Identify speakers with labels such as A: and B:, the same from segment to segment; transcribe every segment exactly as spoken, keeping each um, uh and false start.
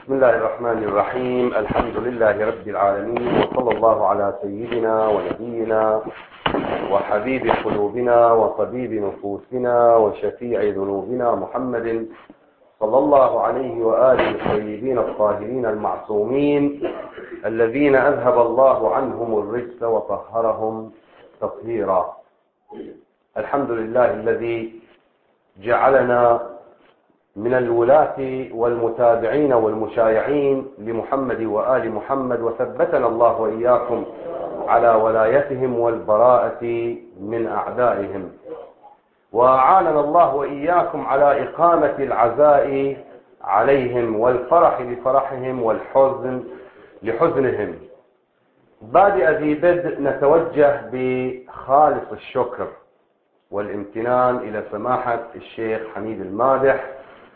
A: بسم الله الرحمن الرحيم. الحمد لله رب العالمين، وصلى الله على سيدنا ونبينا وحبيب قلوبنا وطبيب نفوسنا وشفيع ذنوبنا محمد صلى الله عليه وآله الطيبين الطاهرين المعصومين الذين أذهب الله عنهم الرجس وطهرهم تطهيرا. الحمد لله الذي جعلنا من الولاة والمتابعين والمشايعين لمحمد وآل محمد، وثبتنا الله وإياكم على ولايتهم والبراءة من أعدائهم، وأعاننا الله وإياكم على إقامة العزاء عليهم والفرح لفرحهم والحزن لحزنهم. بادئ ذي بدء نتوجه بخالص الشكر والامتنان إلى سماحة الشيخ حميد المادح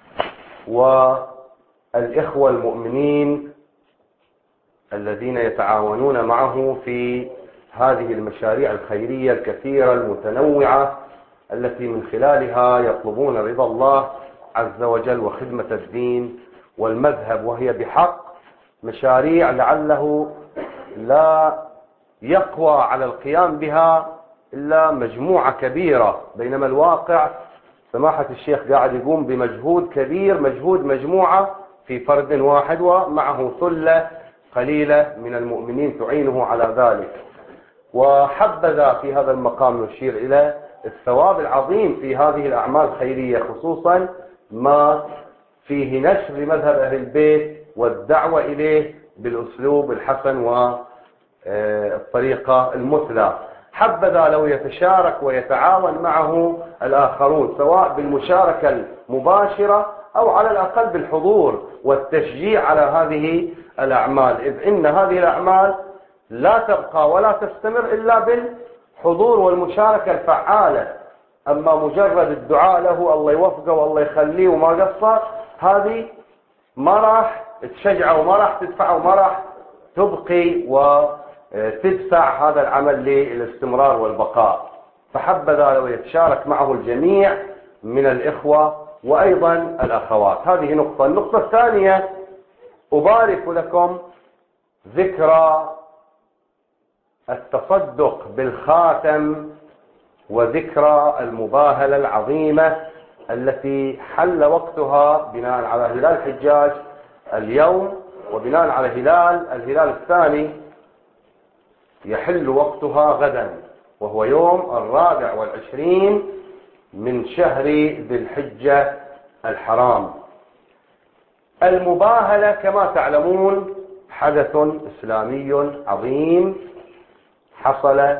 A: والإخوة المؤمنين الذين يتعاونون معه في هذه المشاريع الخيرية الكثيرة المتنوعة التي من خلالها يطلبون رضا الله عز وجل وخدمة الدين والمذهب، وهي بحق مشاريع لعله لا يقوى على القيام بها إلا مجموعة كبيرة، بينما الواقع سماحة الشيخ قاعد يقوم بمجهود كبير، مجهود مجموعة في فرد واحد، ومعه ثلة قليلة من المؤمنين تعينه على ذلك. وحبذا في هذا المقام نشير إلى الثواب العظيم في هذه الأعمال الخيرية، خصوصا ما فيه نشر لمذهب أهل البيت والدعوة إليه بالأسلوب الحسن والطريقة المثلى. حبذا لو يتشارك ويتعاون معه الآخرون، سواء بالمشاركة المباشرة أو على الأقل بالحضور والتشجيع على هذه الأعمال، إذ إن هذه الأعمال لا تبقى ولا تستمر إلا بالحضور والمشاركة الفعالة. أما مجرد الدعاء له الله يوفقه والله يخليه وما قصر، هذه ما راح تشجعه وما راح تدفعه وما راح تبقي وتدفع هذا العمل للاستمرار والبقاء. فحبذا لو يتشارك معه الجميع من الإخوة وأيضا الأخوات. هذه نقطة. النقطة الثانية، أبارك لكم ذكرى التصدق بالخاتم وذكرى المباهلة العظيمة التي حل وقتها بناء على هلال الحجاج اليوم، وبناء على هلال الهلال الثاني يحل وقتها غدا، وهو يوم الرابع والعشرين من شهر ذي الحجة الحرام. المباهلة كما تعلمون حدث إسلامي عظيم حصل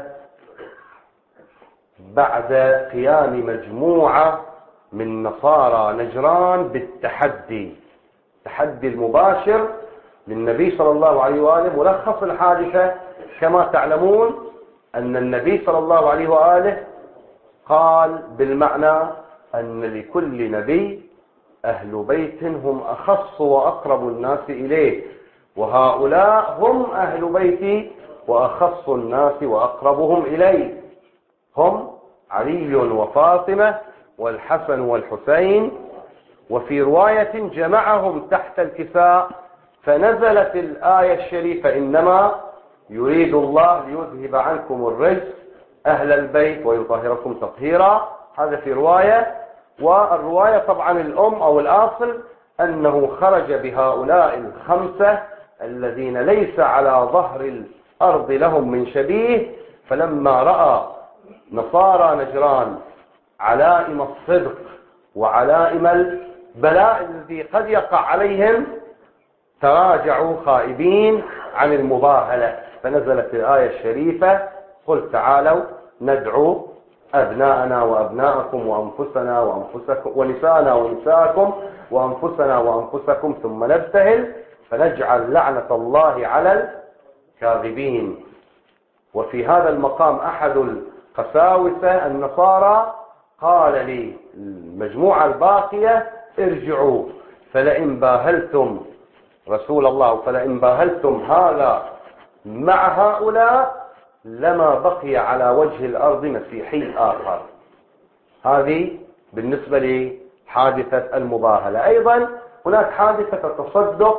A: بعد قيام مجموعة من نصارى نجران بالتحدي، التحدي المباشر للنبي صلى الله عليه وآله. ملخص الحادثة كما تعلمون أن النبي صلى الله عليه وآله قال بالمعنى أن لكل نبي أهل بيت هم أخص وأقرب الناس إليه، وهؤلاء هم أهل بيتي وأخص الناس وأقربهم إليه، هم علي وفاطمة والحسن والحسين. وفي رواية جمعهم تحت الكساء، فنزلت الآية الشريفة إنما يريد الله ليذهب عنكم الرجس أهل البيت ويطهركم تطهيرا. هذا في رواية. والرواية طبعا الأم أو الأصل أنه خرج بهؤلاء الخمسة الذين ليس على ظهر الأرض لهم من شبيه، فلما رأى نصارى نجران علائم الصدق وعلائم البلاء الذي قد يقع عليهم تراجعوا خائبين عن المباهلة، فنزلت الآية الشريفة قل تعالوا ندعو أبناءنا وأبناءكم وأنفسنا وأنفسكم ونساءنا ونساءكم وأنفسنا وأنفسكم ثم نبتهل فنجعل لعنة الله على الكاذبين. وفي هذا المقام أحد القساوسة النصارى قال لي المجموعة الباقية ارجعوا، فلئن باهلتم رسول الله فلئن باهلتم هذا مع هؤلاء لما بقي على وجه الأرض مسيحي آخر. هذه بالنسبة لحادثة المباهلة. أيضا هناك حادثة التصدق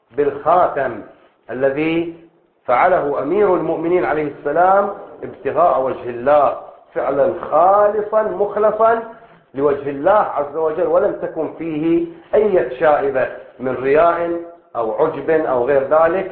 A: بالخاتم الذي فعله أمير المؤمنين عليه السلام ابتغاء وجه الله، فعلا خالصا مخلصا لوجه الله عز وجل، ولم تكن فيه أي شائبة من رياء أو عجب أو غير ذلك.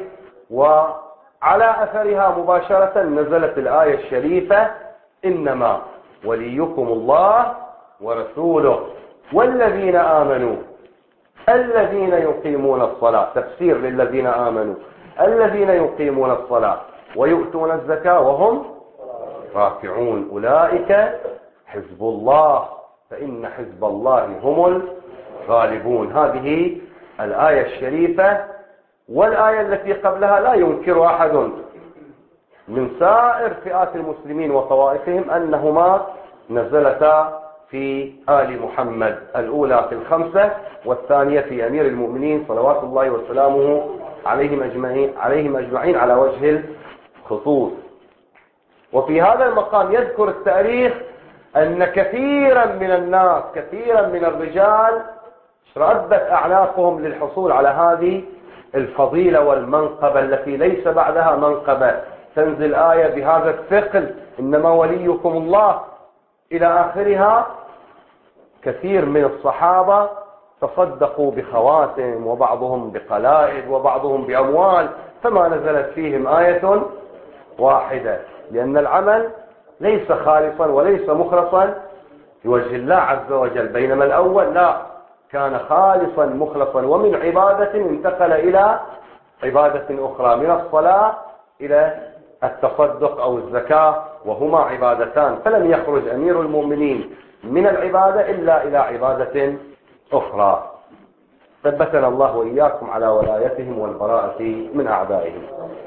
A: وعلى أثرها مباشرة نزلت الآية الشريفة: إنما وليكم الله ورسوله والذين آمنوا الذين يقيمون الصلاة. تفسير للذين آمنوا: الذين يقيمون الصلاة ويؤتون الزكاة وهم راكعون أولئك حزب الله فإن حزب الله هم الغالبون. هذه الآية الشريفة والآية التي قبلها لا ينكر أحد من سائر فئات المسلمين وطوائفهم أنهما نزلتا في آل محمد، الأولى في الخمسة والثانية في أمير المؤمنين صلوات الله وسلامه عليهم أجمعين عليهم أجمعين على وجه الخصوص. وفي هذا المقام يذكر التاريخ أن كثيرا من الناس كثيرا من الرجال ردت أعناقهم للحصول على هذه الفضيلة والمنقبة التي ليس بعدها منقبة. تنزل آية بهذا الثقل: إنما وليكم الله إلى آخرها. كثير من الصحابة تصدقوا بخواتم وبعضهم بقلائد وبعضهم بأموال، فما نزلت فيهم آية واحدة، لأن العمل ليس خالصا وليس مخلصا لوجه الله عز وجل. بينما الأول لا، كان خالصا مخلصا، ومن عبادة انتقل إلى عبادة أخرى، من الصلاة إلى التصدق أو الزكاة، وهما عبادتان، فلم يخرج أمير المؤمنين من العبادة إلا إلى عبادة أخرى. ثبتنا الله وإياكم على ولايتهم والبراءة من أعدائهم.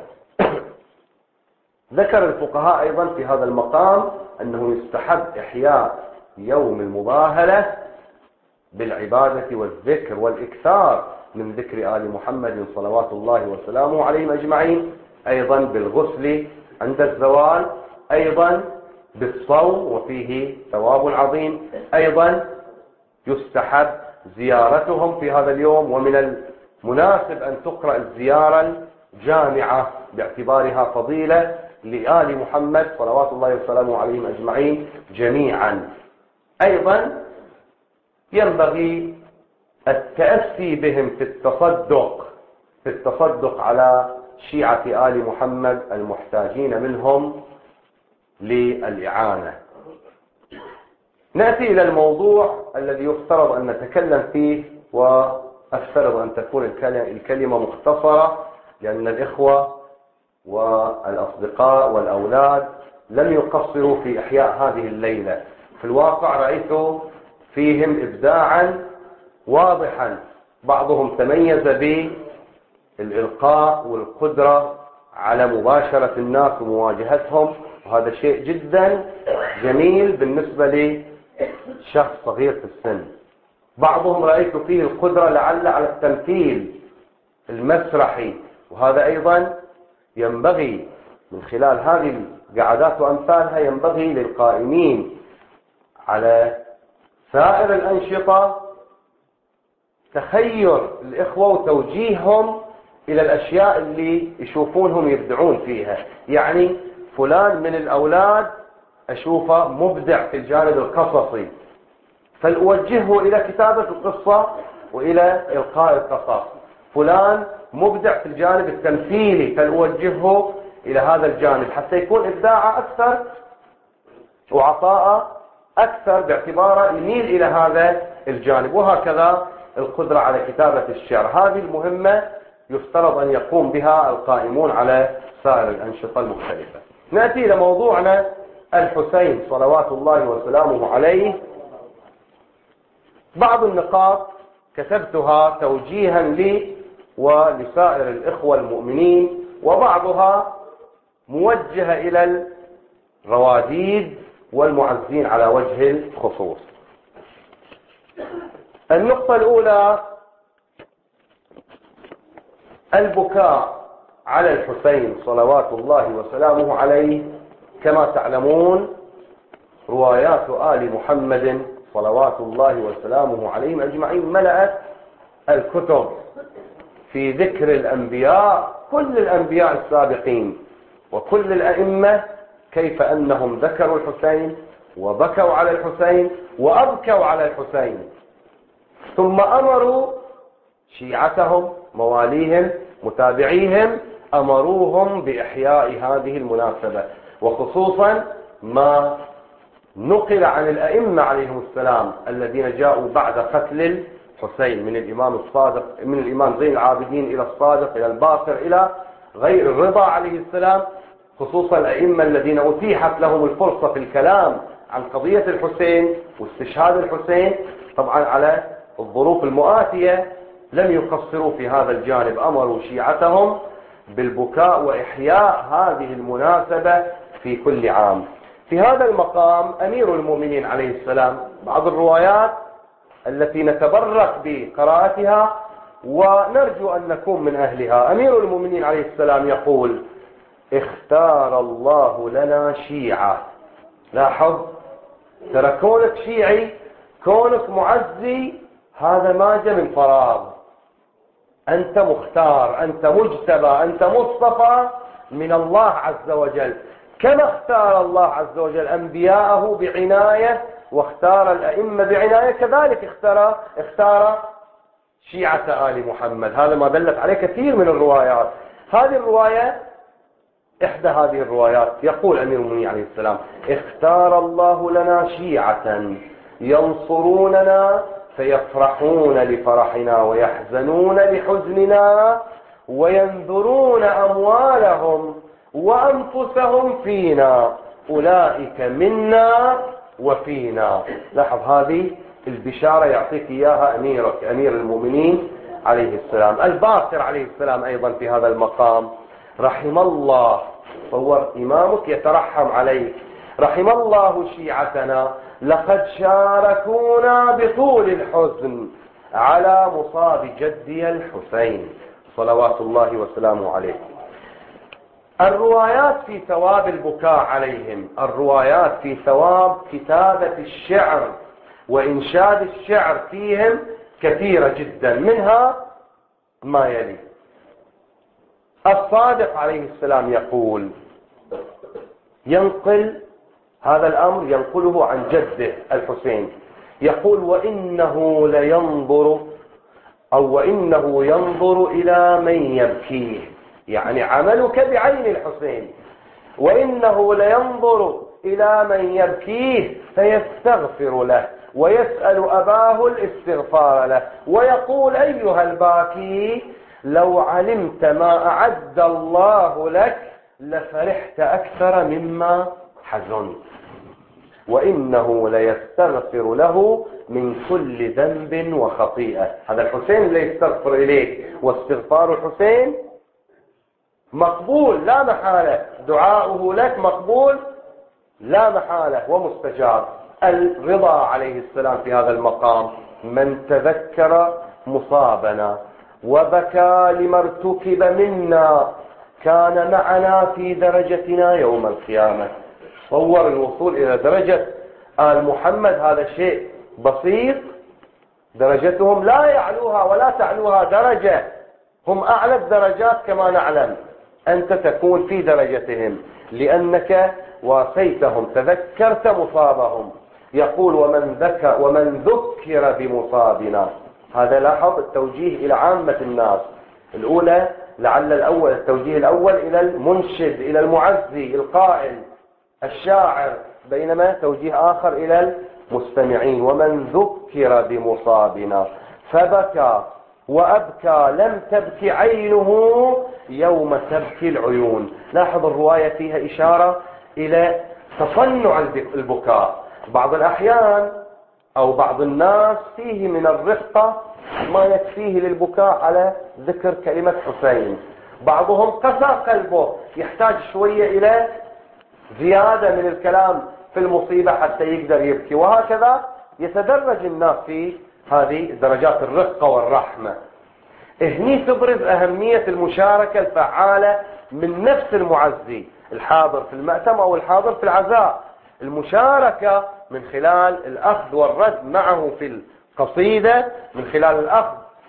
A: ذكر الفقهاء أيضا في هذا المقام أنه يستحب إحياء يوم المباهلة بالعبادة والذكر والإكثار من ذكر آل محمد صلوات الله وسلامه عليهم أجمعين، أيضا بالغسل عند الزوال، أيضا بالصوم وفيه ثواب عظيم، أيضا يستحب زيارتهم في هذا اليوم، ومن المناسب أن تقرأ الزيارة الجامعة باعتبارها فضيلة لآل محمد صلوات الله وسلامه عليهم أجمعين جميعا. أيضا ينبغي التأسي بهم في التصدق في التصدق على شيعة آل محمد المحتاجين منهم للإعانة. نأتي إلى الموضوع الذي يفترض أن نتكلم فيه، وأفترض أن تكون الكلمة مختصرة، لأن الإخوة والأصدقاء والأولاد لم يقصروا في إحياء هذه الليلة. في الواقع رأيت فيهم إبداعا واضحا، بعضهم تميز بالإلقاء والقدرة على مباشرة الناس ومواجهتهم، وهذا شيء جدا جميل بالنسبة لشخص صغير في السن. بعضهم رأيت فيه القدرة لعل على التمثيل المسرحي، وهذا أيضا ينبغي من خلال هذه القعدات وأمثالها ينبغي للقائمين على سائر الأنشطة تخير الإخوة وتوجيههم إلى الأشياء اللي يشوفونهم يبدعون فيها. يعني فلان من الأولاد أشوفه مبدع في الجانب القصصي، فلأوجهه إلى كتابة القصة وإلى إلقاء القصص. فلان مبدع في الجانب التمثيلي، فلأوجهه إلى هذا الجانب حتى يكون إبداعه أكثر وعطاءه أكثر باعتباره يميل إلى هذا الجانب. وهكذا القدرة على كتابة الشعر. هذه المهمة يفترض أن يقوم بها القائمون على سائر الأنشطة المختلفة. نأتي إلى موضوعنا الحسين صلوات الله وسلامه عليه. بعض النقاط كتبتها توجيها لي ولسائر الإخوة المؤمنين، وبعضها موجهة إلى الرواديد والمعزين على وجه الخصوص. النقطة الأولى: البكاء على الحسين صلوات الله وسلامه عليه. كما تعلمون روايات آل محمد صلوات الله وسلامه عليهم أجمعين ملأت الكتب، في ذكر الأنبياء، كل الأنبياء السابقين وكل الأئمة، كيف أنهم ذكروا الحسين وبكوا على الحسين وأبكوا على الحسين، ثم أمروا شيعتهم مواليهم متابعيهم أمروهم بإحياء هذه المناسبة، وخصوصا ما نقل عن الأئمة عليهم السلام الذين جاءوا بعد قتل الحسين، من الإمام الصادق من الإمام زين العابدين إلى الصادق إلى الباقر إلى غير الرضا عليه السلام، خصوصا الأئمة الذين أتيحت لهم الفرصة في الكلام عن قضية الحسين واستشهاد الحسين، طبعا على الظروف المؤاتية لم يقصروا في هذا الجانب، أمروا شيعتهم بالبكاء وإحياء هذه المناسبة في كل عام. في هذا المقام أمير المؤمنين عليه السلام، بعض الروايات التي نتبرك بقراءتها ونرجو أن نكون من أهلها، أمير المؤمنين عليه السلام يقول: اختار الله لنا شيعة. لاحظ، ترى كونك شيعي، كونك معزي، هذا ما جاء من فراغ، أنت مختار، أنت مجتبى، أنت مصطفى من الله عز وجل، كما اختار الله عز وجل أنبياءه بعناية واختار الأئمة بعناية، كذلك اختار اختار شيعة آل محمد. هذا ما دلت عليه كثير من الروايات. هذه الرواية إحدى هذه الروايات، يقول أمير المؤمنين عليه السلام: اختار الله لنا شيعة ينصروننا فيفرحون لفرحنا ويحزنون لحزننا وينذرون أموالهم وأنفسهم فينا، أولئك منا وفينا. لاحظ هذه البشارة يعطيك إياها أميرك أمير المؤمنين عليه السلام. الباقر عليه السلام أيضا في هذا المقام: رحم الله، صور إمامك يترحم عليك، رحم الله شيعتنا، لقد شاركونا بطول الحزن على مصاب جدي الحسين صلوات الله وسلامه عليه. الروايات في ثواب البكاء عليهم، الروايات في ثواب كتابة الشعر وإنشاد الشعر فيهم كثيرة جدا، منها ما يلي: الصادق عليه السلام يقول، ينقل هذا الأمر ينقله عن جده الحسين، يقول: وإنه لينظر أو وإنه ينظر إلى من يبكيه، يعني عملك بعين الحسين، وإنه لينظر إلى من يبكيه فيستغفر له ويسأل أباه الاستغفار له ويقول: أيها الباكي، لو علمت ما أعد الله لك لفرحت أكثر مما حزنت، وإنه ليستغفر له من كل ذنب وخطيئة. هذا الحسين اللي يستغفر إليك، واستغفار الحسين مقبول لا محالة، دعاؤه لك مقبول لا محالة ومستجاب. الرضا عليه السلام في هذا المقام: من تذكر مصابنا وبكى لما ارتكب منا كان معنا في درجتنا يوم القيامة. صور الوصول إلى درجة آل محمد هذا شيء بسيط، درجتهم لا يعلوها ولا تعلوها درجة، هم أعلى الدرجات كما نعلم، أنت تكون في درجتهم لأنك واسيتهم، تذكرت مصابهم. يقول: ومن ذكر ومن ذكر بمصابنا. هذا لاحظ التوجيه إلى عامة الناس، الأولى لعل الأول التوجيه الأول إلى المنشد إلى المعزي القائل الشاعر، بينما توجيه آخر إلى المستمعين: ومن ذكر بمصابنا فبكى وأبكى لم تبكي عينه يوم تبكي العيون. لاحظ الرواية فيها إشارة إلى تصنع البكاء. بعض الأحيان أو بعض الناس فيه من الرقة ما يكفيه للبكاء على ذكر كلمة حسين، بعضهم قسى قلبه يحتاج شوية إلى زيادة من الكلام في المصيبة حتى يقدر يبكي، وهكذا يتدرج الناس في هذه درجات الرقة والرحمة. هني تبرز أهمية المشاركة الفعالة من نفس المعزي الحاضر في المأتم أو الحاضر في العزاء، المشاركة من خلال الأخذ والرد معه في القصيدة، من خلال الأخذ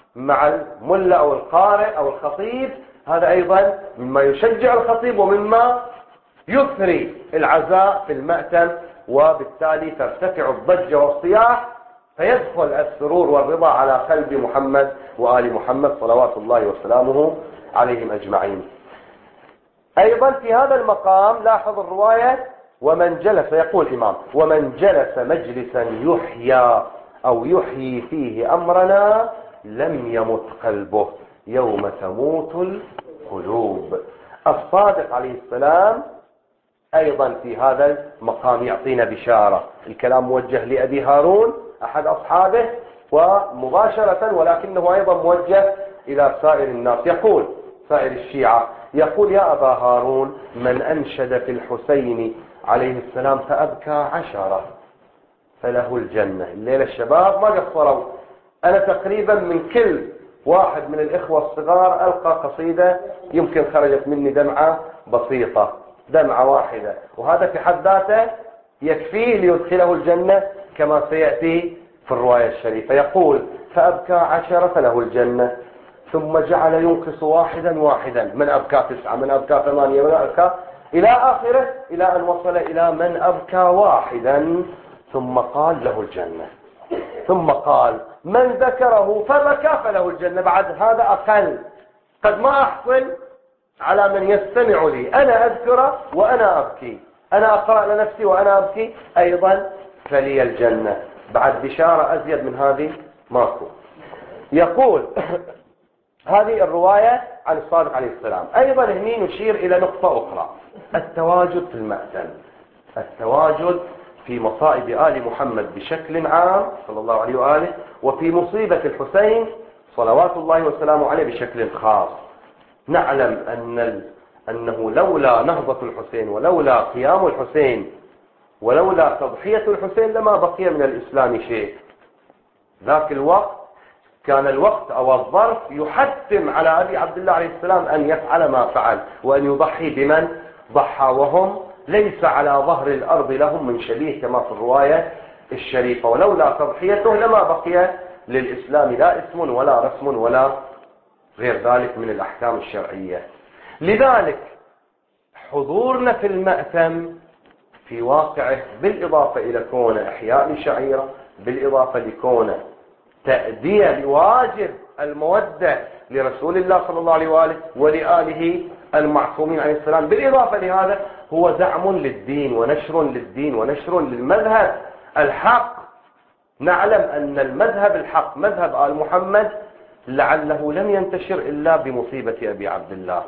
A: مع الملا أو القارئ أو الخطيب، هذا أيضا مما يشجع الخطيب ومما يثري العزاء في المأتم، وبالتالي ترتفع الضجة والصياح، فيدخل السرور والرضا على قلب محمد وآل محمد صلوات الله وسلامه عليهم أجمعين. أيضا في هذا المقام لاحظ الرواية: ومن جلس، يقول الإمام: ومن جلس مجلسا يحيى أو يحيي فيه أمرنا لم يمت قلبه يوم تموت القلوب. الصادق عليه السلام أيضا في هذا المقام يعطينا بشارة. الكلام موجه لأبي هارون أحد أصحابه ومباشرة، ولكنه أيضا موجه إلى سائر الناس. يقول سائر الشيعة، يقول: يا أبا هارون، من أنشد في الحسين عليه السلام فأبكى عشرة فله الجنة. الليلة الشباب ما قصروا، أنا تقريبا من كل واحد من الإخوة الصغار ألقى قصيدة يمكن خرجت مني دمعة بسيطة، دمعة واحدة، وهذا في حد ذاته يكفيه ليدخله الجنة كما سيأتي في الرواية الشريفة. يقول: فأبكى عشرة فله الجنة، ثم جعل ينقص واحدا واحدا، من أبكى تسعة، من أبكى ثمانية، من أبكى إلى آخره، إلى أن وصل إلى من أبكى واحدا، ثم قال له الجنة. ثم قال: من ذكره فبكى فله الجنة. بعد هذا أقل، قد ما أحصل على من يستمع لي، أنا أذكره وأنا أبكي، أنا أقرأ لنفسي وأنا أبكي أيضا فلي الجنة. بعد بشارة أزيد من هذه ماكو. يقول هذه الرواية عن الصادق عليه السلام. أيضا هني نشير إلى نقطة أخرى: التواجد في المأتم، التواجد في مصائب آل محمد بشكل عام صلى الله عليه وآله، وفي مصيبة الحسين صلوات الله وسلامه عليه بشكل خاص. نعلم أن أنه لولا نهضة الحسين ولولا قيام الحسين ولولا تضحية الحسين لما بقي من الإسلام شيء. ذاك الوقت كان الوقت أو الظرف يحتم على أبي عبد الله عليه السلام أن يفعل ما فعل وأن يضحي بمن ضحى، وهم ليس على ظهر الأرض لهم من شبيه كما في الرواية الشريفة. ولولا تضحيته لما بقي للإسلام لا اسم ولا رسم ولا غير ذلك من الأحكام الشرعية. لذلك حضورنا في المأتم في واقعه، بالإضافة إلى كونه إحياء لشعيرة، بالإضافة لكونه تأدية لواجب المودة لرسول الله صلى الله عليه وآله ولآله المعصومين عليه السلام، بالإضافة لهذا هو زعم للدين ونشر للدين ونشر للمذهب الحق. نعلم أن المذهب الحق مذهب آل محمد لعله لم ينتشر إلا بمصيبة أبي عبد الله،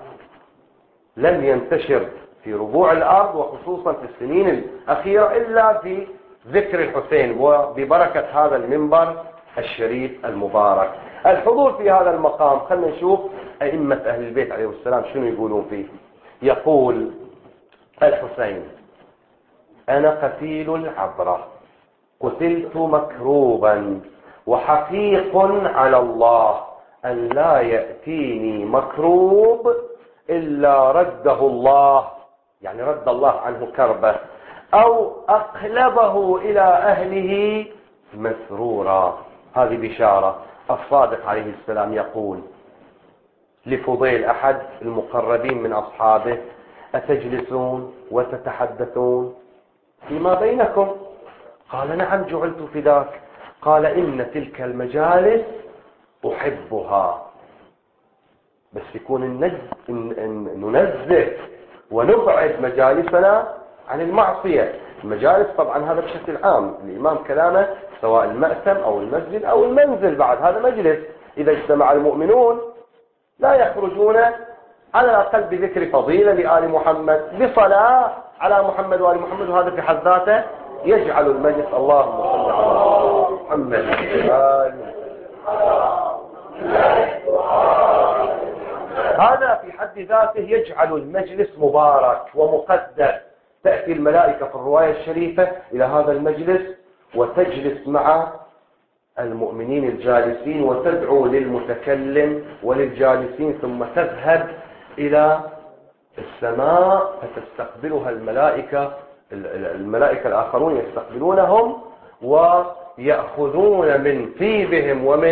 A: لم ينتشر في ربوع الأرض وخصوصا في السنين الأخيرة إلا في ذكر الحسين وببركة هذا المنبر الشريف المبارك. الحضور في هذا المقام، خلنا نشوف أئمة أهل البيت عليه السلام شنو يقولون فيه. يقول الحسين: أنا قتيل العبرة، قتلت مكروبا، وحقيق على الله أن لا يأتيني مكروب إلا رده الله، يعني رد الله عنه كربه، أو أقلبه إلى أهله مسرورا. هذه بشارة. الصادق عليه السلام يقول لفضيل أحد المقربين من أصحابه: أتجلسون وتتحدثون فيما بينكم؟ قال: نعم جعلت فداك. قال: إن تلك المجالس أحبها، بس يكون ننزه ونبعد مجالسنا عن المعصية. المجالس طبعا هذا بشكل عام، الإمام كلامه سواء المأتم أو المسجد أو المنزل، بعد هذا مجلس. إذا اجتمع المؤمنون لا يخرجون على الأقل بذكر فضيلة لآل محمد، بصلاة على محمد وآل محمد، وهذا في حد ذاته يجعل المجلس. اللهم صل على محمد. هذا في حد ذاته يجعل المجلس مبارك ومقدس. تأتي الملائكة في الرواية الشريفة إلى هذا المجلس وتجلس مع المؤمنين الجالسين وتدعو للمتكلم وللجالسين، ثم تذهب إلى السماء فتستقبلها الملائكة الملائكة الآخرون يستقبلونهم ويأخذون من طيبهم ومن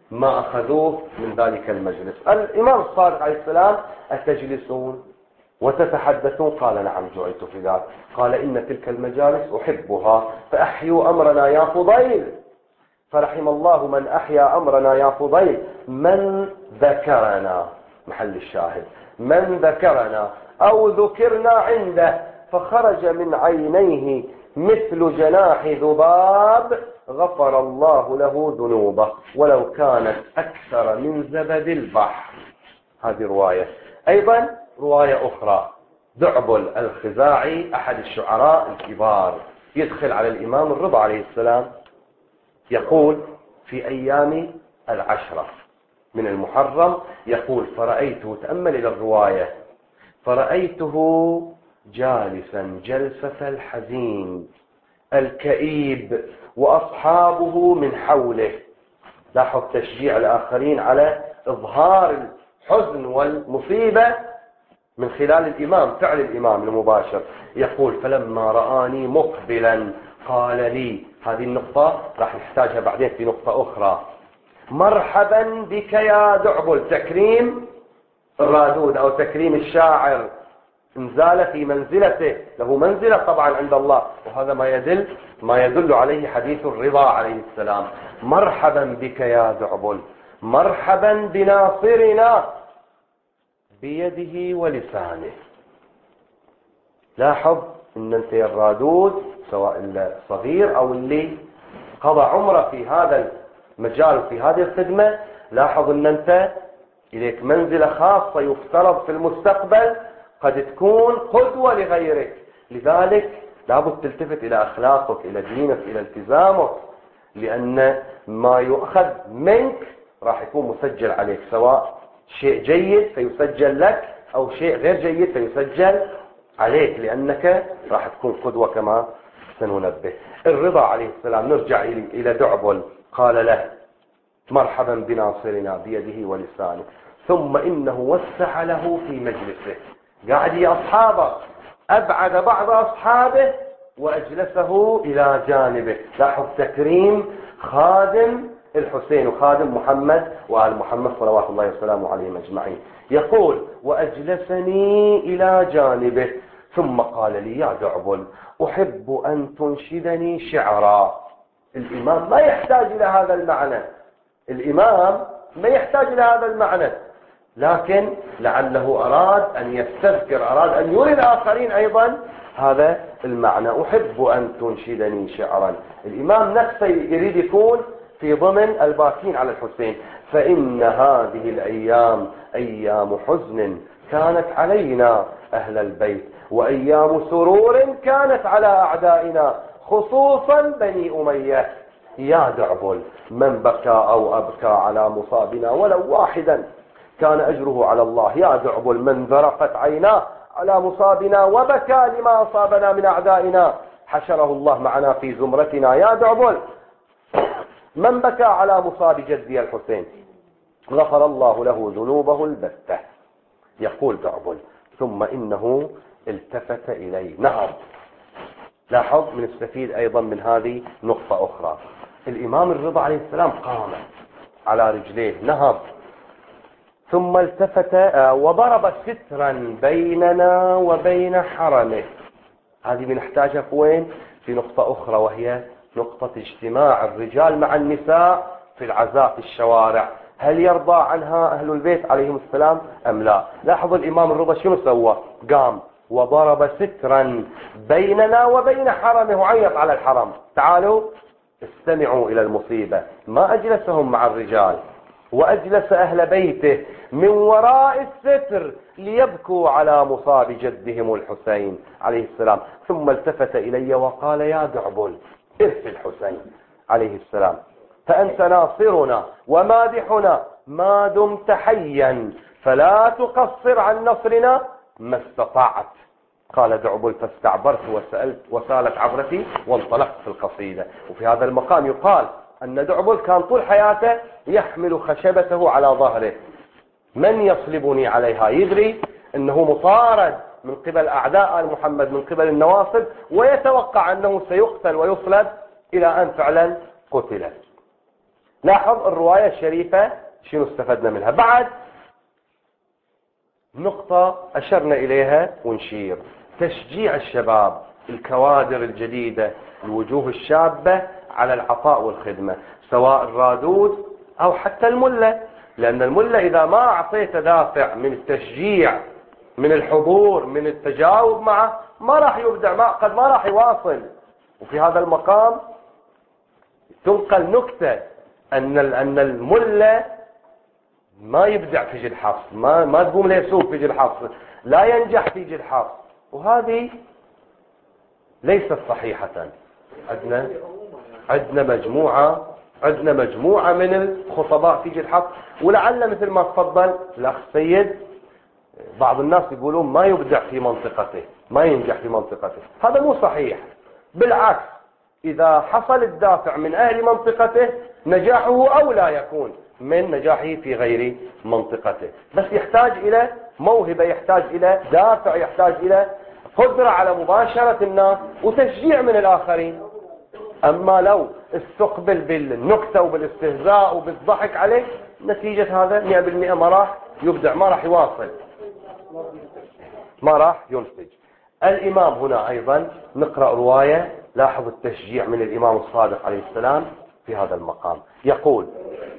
A: ما أخذوه من ذلك المجلس. الإمام الصادق عليه السلام: أتجلسون وتتحدثون؟ قال: نعم جعلت في ذلك. قال: إن تلك المجالس أحبها، فأحيوا أمرنا يا فضيل. فرحم الله من أحيا أمرنا يا فضيل. من ذكرنا، محل الشاهد، من ذكرنا أو ذكرنا عنده فخرج من عينيه مثل جناح ذباب غفر الله له ذنوبه ولو كانت أكثر من زبد البحر. هذه رواية. أيضا رواية أخرى: دعبل الخزاعي أحد الشعراء الكبار يدخل على الإمام الرضا عليه السلام، يقول في أيام العشرة من المحرم، يقول: فرأيته، تأمل إلى الرواية، فرأيته جالسا جلسة الحزين الكئيب وأصحابه من حوله. لاحظ تشجيع الآخرين على إظهار الحزن والمصيبة من خلال الإمام، فعل الإمام المباشر. يقول: فلما رآني مقبلا قال لي، هذه النقطة راح نحتاجها بعدين في نقطة أخرى: مرحبا بك يا دعبل. تكريم الرادود أو تكريم الشاعر، انزال في منزلته، له منزلة طبعا عند الله، وهذا ما يدل ما يدل عليه حديث الرضا عليه السلام: مرحبا بك يا دعبل، مرحبا بناصرنا بيده ولسانه. لاحظ ان انت يا الرادود، سواء الصغير او اللي قضى عمره في هذا المجال وفي هذه الخدمة، لاحظ ان انت اليك منزلة خاصة يفترض في المستقبل قد تكون قدوة لغيرك. لذلك لابد تلتفت الى اخلاقك، الى دينك، الى التزامك، لان ما يؤخذ منك راح يكون مسجل عليك، سواء شيء جيد فيسجل لك او شيء غير جيد فيسجل عليك، لانك راح تكون قدوة كما سننبه. الرضا عليه السلام، نرجع الى دعبل، قال له: مرحبا بناصرنا بيده ولسانه. ثم انه وسع له في مجلسه، قاعد يا اصحابه، ابعد بعض اصحابه واجلسه الى جانبه. لاحظ تكريم خادم الحسين وخادم محمد وآل محمد صلوات الله وسلامه عليهم اجمعين. يقول: واجلسني الى جانبه ثم قال لي: يا دعبل احب ان تنشدني شعرا. الامام ما يحتاج الى هذا المعنى، الامام ما يحتاج الى هذا المعنى، لكن لعله أراد أن يستذكر، أراد أن يري الآخرين أيضا هذا المعنى: أحب أن تنشدني شعرا. الإمام نفسه يريد يكون في ضمن الباكين على الحسين: فإن هذه الأيام أيام حزن كانت علينا أهل البيت، وأيام سرور كانت على أعدائنا خصوصا بني أمية. يا دعبل، من بكى أو أبكى على مصابنا ولو واحدا كان أجره على الله. يا دعبل، من ذرقت عيناه على مصابنا وبكى لما أصابنا من أعدائنا حشره الله معنا في زمرتنا. يا دعبل، من بكى على مصاب جدي الحسين غفر الله له ذنوبه البتة. يقول دعبل: ثم إنه التفت إلي. نهض. لاحظ، بنستفيد أيضا من هذه نقطة أخرى: الإمام الرضا عليه السلام قام على رجليه، نهض، ثم التفت وضرب سترا بيننا وبين حرمه. هذه بنحتاجها في وين؟ في نقطة أخرى، وهي نقطة اجتماع الرجال مع النساء في العزاء في الشوارع. هل يرضى عنها أهل البيت عليهم السلام أم لا؟ لاحظ الإمام الرضا شنو سوى؟ قام وضرب سترا بيننا وبين حرمه، وعيط على الحرم: تعالوا استمعوا إلى المصيبة. ما أجلسهم مع الرجال، وأجلس أهل بيته من وراء الستر ليبكوا على مصاب جدهم الحسين عليه السلام. ثم التفت إلي وقال: يا دعبل، ارث الحسين عليه السلام، فأنت ناصرنا ومادحنا ما دمت حيا، فلا تقصر عن نصرنا ما استطعت. قال دعبل: فاستعبرت وسألت وسالت عبرتي وانطلقت في القصيدة. وفي هذا المقام يقال أن دعبل كان طول حياته يحمل خشبته على ظهره. من يصلبني عليها؟ يدري أنه مطارد من قبل أعداء آل محمد من قبل النواصب، ويتوقع أنه سيقتل ويصلب، إلى أن فعلا قتل. لاحظ الرواية الشريفة شنو استفدنا منها. بعد نقطة أشرنا إليها ونشير: تشجيع الشباب، الكوادر الجديدة، الوجوه الشابة على العطاء والخدمة، سواء الرادود أو حتى الملة. لأن الملة إذا ما أعطيت دافع من التشجيع، من الحضور، من التجاوب معه، ما راح يبدع، ما قد ما راح يواصل. وفي هذا المقام تنقل نكتة أن أن الملة ما يبدع في جد حفص، ما ما تقوم له يسوق في جد حفص، لا ينجح في جد حفص، وهذه ليست صحيحة. عندنا عندنا مجموعة عندنا مجموعة من الخطباء في جد حفص، ولعل مثل ما تفضل الأخ السيد بعض الناس يقولون ما يبدع في منطقته، ما ينجح في منطقته. هذا مو صحيح، بالعكس، إذا حصل الدافع من أهل منطقته نجاحه أولى يكون من نجاحه في غير منطقته. بس يحتاج إلى موهبة، يحتاج إلى دافع، يحتاج إلى قدرة على مباشرة الناس وتشجيع من الآخرين. أما لو استقبل بالنكتة وبالاستهزاء وبالضحك عليه، نتيجة هذا مئة بالمئة ما راح يبدع، ما راح يواصل، ما راح ينتج. الإمام هنا أيضا نقرأ رواية، لاحظ التشجيع من الإمام الصادق عليه السلام في هذا المقام. يقول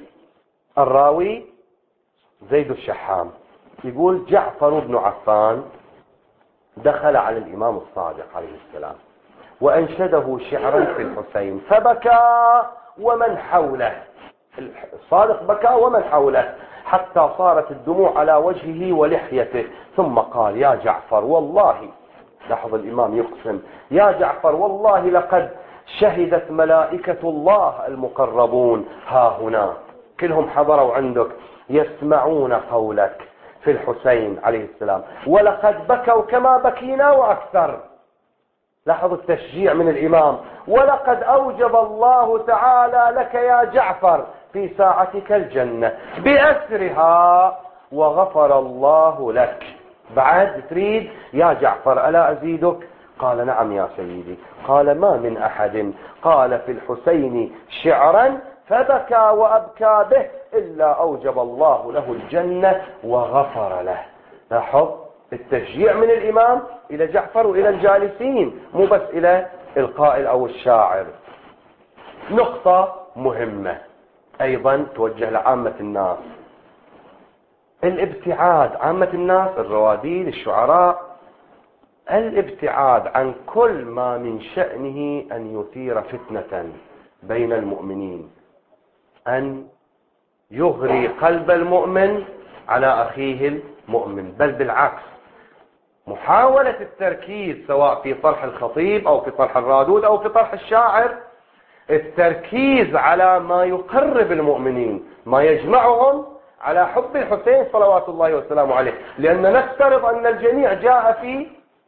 A: الراوي زيد الشحام، يقول: جعفر بن عفان دخل على الإمام الصادق عليه السلام وأنشده شعرا في الحسين فبكى ومن حوله. الصادق بكى ومن حوله حتى صارت الدموع على وجهه ولحيته، ثم قال: يا جعفر والله، لاحظ الإمام يقسم: يا جعفر والله لقد شهدت ملائكة الله المقربون ها هنا، كلهم حضروا عندك يسمعون قولك في الحسين عليه السلام، ولقد بكوا كما بكينا وأكثر. لاحظ التشجيع من الإمام: ولقد أوجب الله تعالى لك يا جعفر في ساعتك الجنة بأسرها وغفر الله لك. بعد تريد يا جعفر ألا أزيدك؟ قال: نعم يا سيدي. قال: ما من أحد قال في الحسين شعرا فبكى وأبكى به إلا أوجب الله له الجنة وغفر له. لاحظ التشجيع من الإمام إلى جعفر وإلى الجالسين، مو بس إلى القائل أو الشاعر. نقطة مهمة أيضا توجه لعامة الناس: الابتعاد. عامة الناس، الرواديد، الشعراء، الابتعاد عن كل ما من شأنه أن يثير فتنة بين المؤمنين، أن يغري قلب المؤمن على أخيه المؤمن، بل بالعكس، محاولة التركيز سواء في طرح الخطيب أو في طرح الرادود أو في طرح الشاعر، التركيز على ما يقرب المؤمنين، ما يجمعهم على حب الحسين صلوات الله وسلامه عليه. لأن نفترض أن الجميع جاء في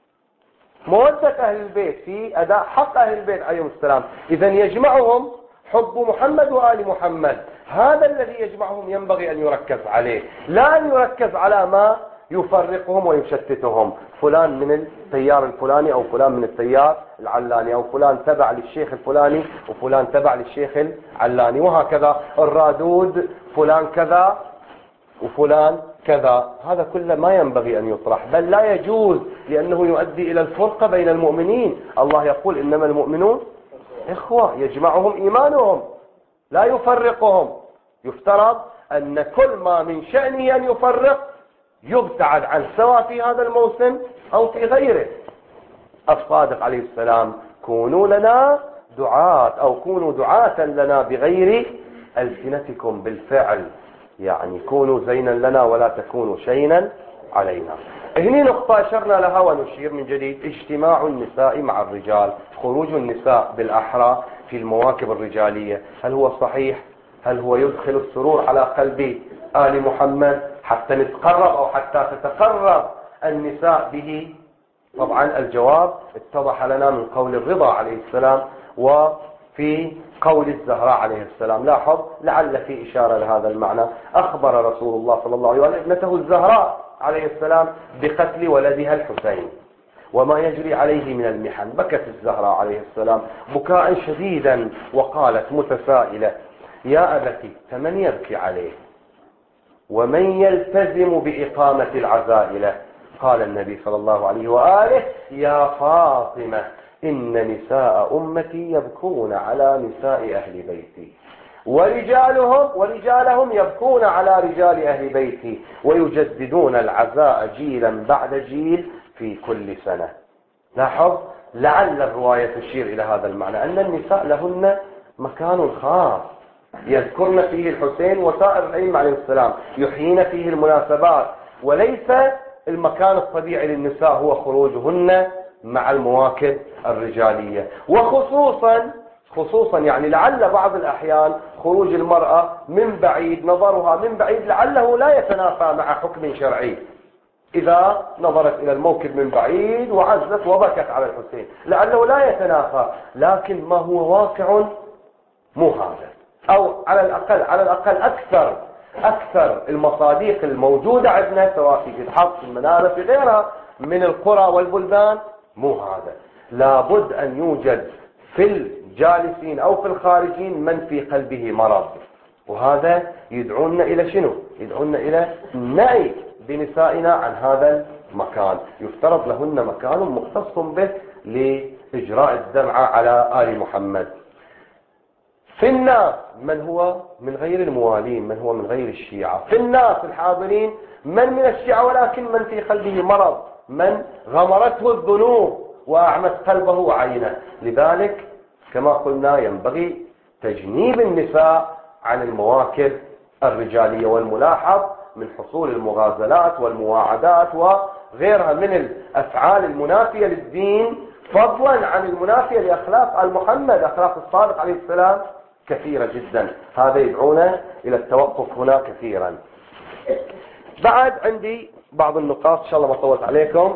A: مودة أهل البيت، في أداء حق أهل البيت عليهم السلام، إذن يجمعهم حب محمد وآل محمد. هذا الذي يجمعهم ينبغي أن يركز عليه، لا أن يركز على ما يفرقهم ويشتتهم، فلان من التيار الفلاني أو فلان من التيار العلاني، أو فلان تبع للشيخ الفلاني وفلان تبع للشيخ العلاني، وهكذا الرادود فلان كذا وفلان كذا. هذا كله ما ينبغي أن يطرح، بل لا يجوز، لأنه يؤدي إلى الفرقة بين المؤمنين. الله يقول: إنما المؤمنون إخوة يجمعهم إيمانهم لا يفرقهم. يفترض أن كل ما من شأنه أن يفرق يبتعد عنه، سواء في هذا الموسم أو في غيره. الصادق عليه السلام: كونوا لنا دعاة، أو كونوا دعاة لنا بغير ألسنتكم، بالفعل، يعني كونوا زينا لنا ولا تكونوا شينا علينا. هنا نقطة أشرنا لها ونشير من جديد: اجتماع النساء مع الرجال، خروج النساء بالأحرى في المواكب الرجالية. هل هو صحيح؟ هل هو يدخل السرور على قلب آل محمد حتى نتقرب أو حتى تتقرب النساء به؟ طبعا الجواب اتضح لنا من قول الرضا عليه السلام وفي قول الزهراء عليه السلام. لاحظ، لعل في إشارة لهذا المعنى: أخبر رسول الله صلى الله عليه وسلم ابنته الزهراء عليه السلام بقتل ولدها الحسين وما يجري عليه من المحن. بكت الزهراء عليه السلام بكاء شديدا وقالت متسائلة: يا أبتي فمن يبكي عليه ومن يلتزم بإقامة العزاء له؟ قال النبي صلى الله عليه وآله: يا فاطمة إن نساء أمتي يبكون على نساء أهل بيتي، ورجالهم ورجالهم يبكون على رجال أهل بيتي، ويجددون العزاء جيلا بعد جيل في كل سنة. لاحظ، لعل الرواية تشير إلى هذا المعنى، أن النساء لهن مكان خاص يذكرن فيه الحسين وسائر الأئمة عليه السلام، يحيين فيه المناسبات، وليس المكان الطبيعي للنساء هو خروجهن مع المواكب الرجالية. وخصوصا خصوصا يعني لعل بعض الأحيان خروج المرأة من بعيد، نظرها من بعيد لعله لا يتنافى مع حكم شرعي. إذا نظرت إلى الموكب من بعيد وعزت وبكت على الحسين لعله لا يتنافى، لكن ما هو واقع مو هذا، أو على الأقل على الأقل أكثر أكثر المصاديق الموجودة عندنا سواء في الحق في المنارة في غيرها من القرى والبلدان مو هذا. لابد أن يوجد في الجالسين أو في الخارجين من في قلبه مرض، وهذا يدعونا إلى شنو؟ يدعونا إلى النهي بنسائنا عن هذا المكان، يفترض لهن مكان مختص به لإجراء الدمعة على آل محمد. في الناس من هو من غير الموالين، من هو من غير الشيعة، في الناس الحاضرين من من الشيعة ولكن من في قلبه مرض، من غمرته الذنوب وأعمت قلبه وعينه. لذلك كما قلنا ينبغي تجنيب النساء عن المواكب الرجالية، والملاحظ من حصول المغازلات والمواعدات وغيرها من الأفعال المنافية للدين فضلا عن المنافية لأخلاق المحمد أخلاق الصادق عليه السلام كثيرة جدا. هذا يدعونا إلى التوقف هنا كثيرا. بعد عندي بعض النقاط إن شاء الله ما طولت عليكم.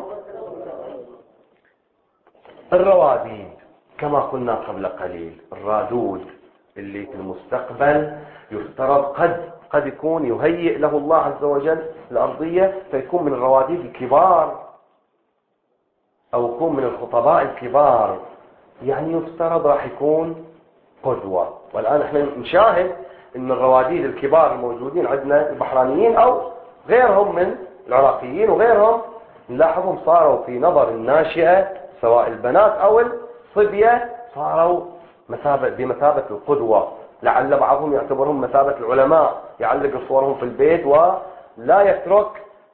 A: الرواديد كما قلنا قبل قليل، الرادود اللي في المستقبل يفترض قد قد يكون يهيئ له الله عز وجل الأرضية فيكون من الرواديد الكبار أو يكون من الخطباء الكبار، يعني يفترض راح يكون قدوة. والآن احنا نشاهد ان الرواديد الكبار الموجودين عندنا البحرانيين أو غيرهم من العراقيين وغيرهم نلاحظهم صاروا في نظر الناشئة سواء البنات أو الصبية صاروا مثابة بمثابة القدوة، لعل بعضهم يعتبرهم مثابة العلماء، يعلق صورهم في البيت ولا يترك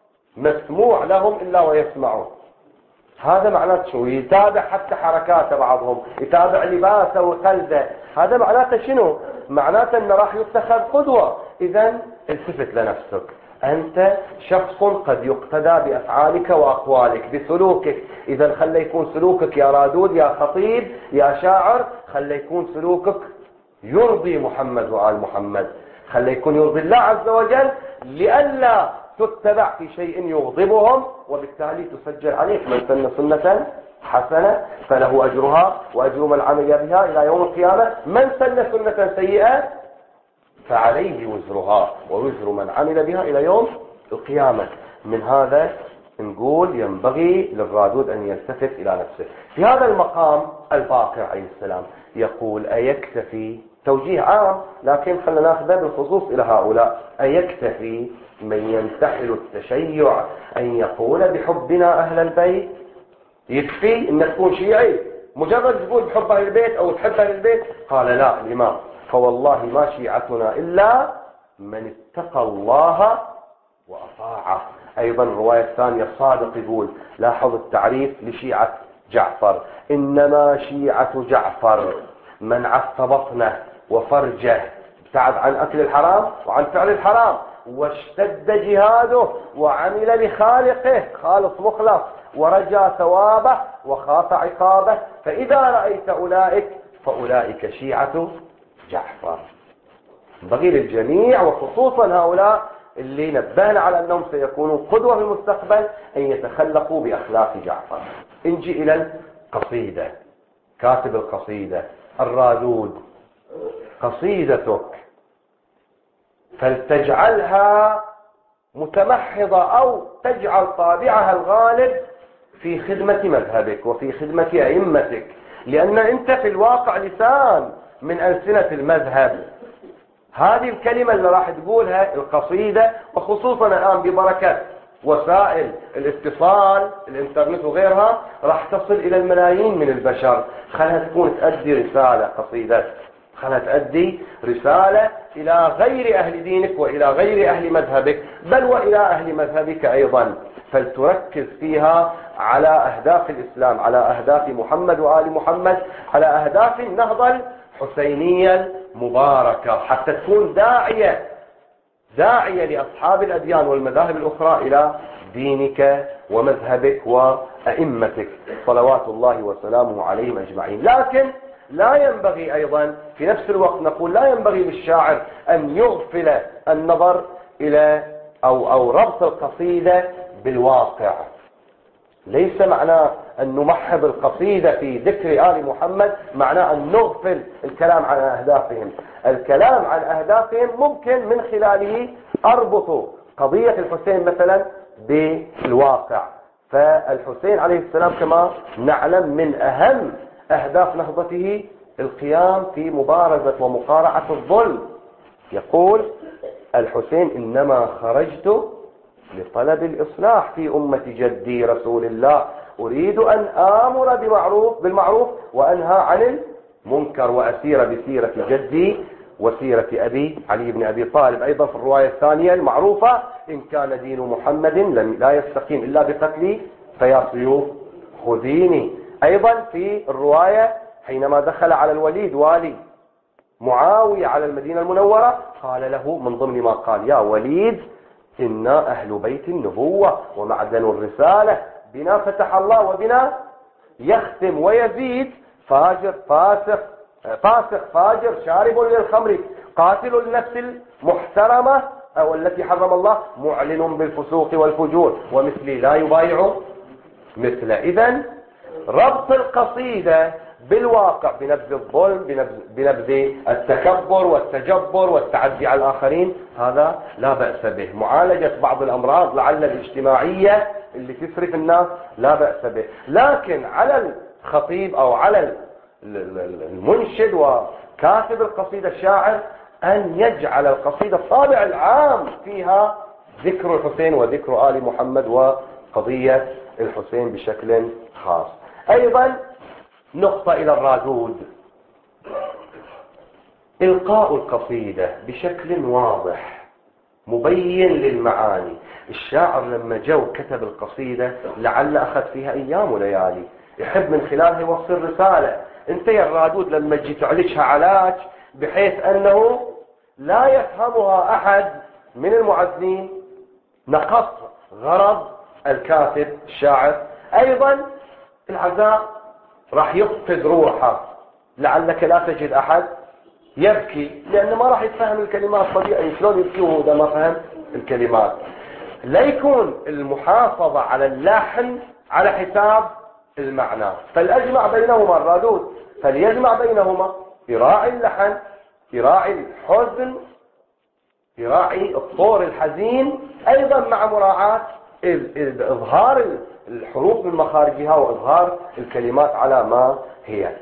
A: مسموع لهم إلا ويسمعون. هذا معناته شو؟ يتابع حتى حركاته، بعضهم يتابع لباسه وقلده. هذا معناته شنو؟ معناته انه راح يتخذ قدوة. اذا التفت لنفسك، انت شخص قد يقتدى بافعالك واقوالك بسلوكك. اذا خلي يكون سلوكك يا رادود يا خطيب يا شاعر، خلي يكون سلوكك يرضي محمد وآل محمد، خلي يكون يرضي الله عز وجل، لئلا تتبع في شيء يغضبهم وبالتالي تسجل عليك. من سن سنة حسنة فله أجرها وأجر من عمل بها إلى يوم القيامة، من سن سنة سيئة فعليه وزرها ووزر من عمل بها إلى يوم القيامة. من هذا نقول ينبغي للرادود أن يلتفت إلى نفسه. في هذا المقام الباقر عليه السلام يقول: أيكتفي، توجيه عام لكن خلنا ناخذه بالخصوص إلى هؤلاء، أيكتفي من ينتحل التشيع أن يقول بحبنا أهل البيت؟ يكفي أن تكون شيعي مجرد تقول بحب أهل البيت أو تحب أهل البيت؟ قال: لا الإمام، فوالله ما شيعتنا إلا من اتقى الله وأطاعه. أيضا الرواية الثانية الصادق يقول، لاحظ التعريف لشيعة جعفر: إنما شيعة جعفر من عف بطنه وفرجه، ابتعد عن أكل الحرام وعن فعل الحرام، واشتد جهاده وعمل لخالقه خالص مخلص، ورجى ثوابه وخاف عقابه، فإذا رأيت أولئك فأولئك شيعة جعفر. بغي للجميع وخصوصا هؤلاء اللي نبهنا على أنهم سيكونوا قدوة في المستقبل أن يتخلقوا بأخلاق جعفر. انجي إلى القصيدة، كاتب القصيدة الرادود: قصيدتك فلتجعلها متمحضة أو تجعل طابعها الغالب في خدمة مذهبك وفي خدمة أئمتك، لأن أنت في الواقع لسان من ألسنة المذهب، هذه الكلمة اللي راح تقولها القصيدة، وخصوصا الآن ببركة وسائل الاتصال الانترنت وغيرها راح تصل إلى الملايين من البشر. خلها تكون تؤدي رسالة قصيدة، خلها تؤدي رسالة إلى غير أهل دينك وإلى غير أهل مذهبك، بل وإلى أهل مذهبك أيضا، فلتركز فيها على أهداف الإسلام، على أهداف محمد وآل محمد، على أهداف النهضة الحسينية المباركة، حتى تكون داعية داعية لأصحاب الأديان والمذاهب الأخرى إلى دينك ومذهبك وأئمتك صلوات الله وسلامه عليهم أجمعين. لكن لا ينبغي أيضا في نفس الوقت نقول لا ينبغي للشاعر أن يغفل النظر إلى أو, أو ربط القصيدة بالواقع. ليس معناه أن نمحض القصيدة في ذكر آل محمد معناه أن نغفل الكلام عن أهدافهم. الكلام عن أهدافهم ممكن من خلاله أربط قضية الحسين مثلا بالواقع. فالحسين عليه السلام كما نعلم من أهم أهداف نهضته القيام في مبارزة ومقارعة الظلم. يقول الحسين إنما خرجت لطلب الإصلاح في أمة جدي رسول الله، أريد أن آمر بمعروف بالمعروف وأنهى عن المنكر وأسير بسيرة جدي وسيرة أبي علي بن أبي طالب. أيضا في الرواية الثانية المعروفة إن كان دين محمد لم لا يستقيم إلا بقتلي فيا سيوف خذيني. أيضا في الرواية حينما دخل على الوليد والي معاوية على المدينة المنورة قال له من ضمن ما قال يا وليد إنا أهل بيت النبوة ومعدن الرسالة، بنا فتح الله وبنا يختم، ويزيد فاجر فاسق فاسق فاجر شارب للخمر قاتل النفس المحترمة أو التي حرم الله معلن بالفسوق والفجور ومثلي لا يبايع مثل. إذن ربط القصيدة بالواقع بنبذ الظلم بنبذ التكبر والتجبر والتعدي على الآخرين هذا لا بأس به. معالجة بعض الأمراض لعل الاجتماعية اللي تسرف الناس لا بأس به، لكن على الخطيب أو على المنشد وكاتب القصيدة الشاعر أن يجعل القصيدة الطابع العام فيها ذكر الحسين وذكر آل محمد وقضية الحسين بشكل خاص. أيضا نقطة إلى الرادود، إلقاء القصيدة بشكل واضح مبين للمعاني. الشاعر لما جو كتب القصيدة لعل أخذ فيها أيام وليالي، يحب من خلالها يوصل رسالة. انت يا الرادود لما تجي تعلجها علاج بحيث أنه لا يفهمها أحد من المعزين، نقص غرض الكاتب الشاعر. أيضا العزاء راح يفقد روحه، لعلك لا تجد أحد يبكي لأنه ما راح يتفهم الكلمات طبيعي، شلون يبكي وهو ده ما فهم الكلمات. لا يكون المحافظة على اللحن على حساب المعنى، فالأجمع بينهما الرادود فليجمع بينهما، يراعي اللحن، يراعي الحزن، يراعي الطور الحزين، أيضا مع مراعاة إظهار الحروف من مخارجها وإظهار الكلمات على ما هي.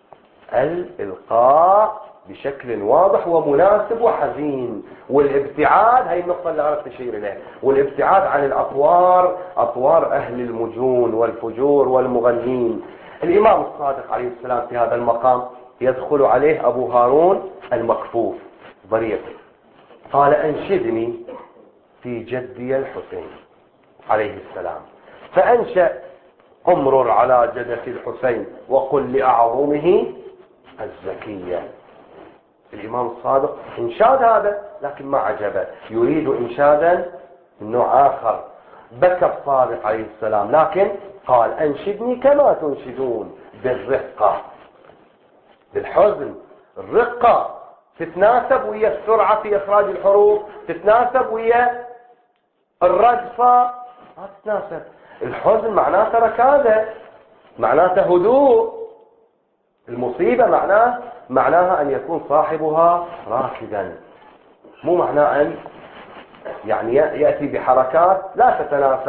A: الإلقاء بشكل واضح ومناسب وحزين، والابتعاد، هي النقطة اللي أردت أشير إليها، والابتعاد عن الأطوار، أطوار أهل المجون والفجور والمغنين. الإمام الصادق عليه السلام في هذا المقام يدخل عليه أبو هارون المكفوف ضريق، قال أنشدني في جدي الحسين عليه السلام، فأنشأ أمرر على جدة الحسين وقل لأعظمه الزكية. الإمام الصادق انشاد هذا لكن ما عجبه، يريد إنشادا من نوع آخر. بكى الصادق عليه السلام لكن قال أنشدني كما تنشدون، بالرقة بالحزن. الرقة تتناسب ويا السرعة في إخراج الحروف، تتناسب ويا الرجفة، ما تتناسب. الحزن معناته ركادة، معناته هدوء. المصيبة معناه معناها أن يكون صاحبها راكدا، مو معناه أن يعني يأتي بحركات لا تتناسب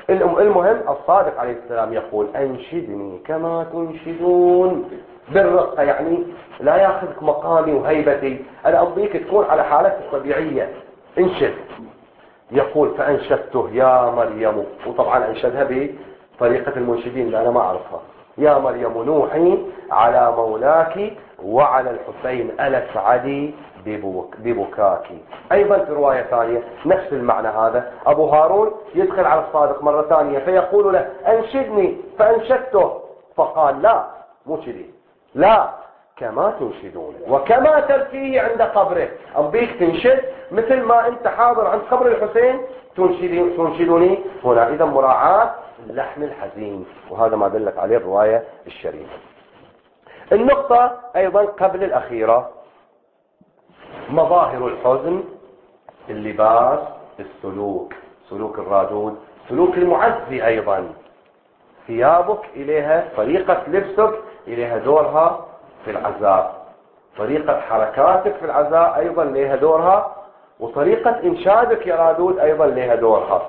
A: المهم الصادق عليه السلام يقول أنشدني كما تنشدون بالرقة، يعني لا ياخذك مقامي وهيبتي، أنا أبيك تكون على حالتك الطبيعية، انشد. يقول فأنشدته يا مريم، وطبعا أنشدها بطريقة المنشدين اللي أنا ما أعرفها، يا مريم نوحي على مولاك وعلى الحسين ألا سعدي ببكاك. أيضا في رواية ثانية نفس المعنى هذا، أبو هارون يدخل على الصادق مرة ثانية فيقول له أنشدني، فأنشدته فقال لا مو كذي، لا كما تنشدون وكما تلفيه عند قبره، أبيك تنشد مثل ما أنت حاضر عند قبر الحسين تنشدوني هنا. إذا مراعاة اللحن الحزين، وهذا ما دلت عليه الرواية الشريفة. النقطة أيضا قبل الأخيرة، مظاهر الحزن، اللباس، السلوك، سلوك الرادود، سلوك المعزي أيضا، ثيابك إليها، طريقة لبسك إليها دورها في العزاء، طريقة حركاتك في العزاء أيضا لها دورها، وطريقة إنشادك يا رادود أيضا لها دورها.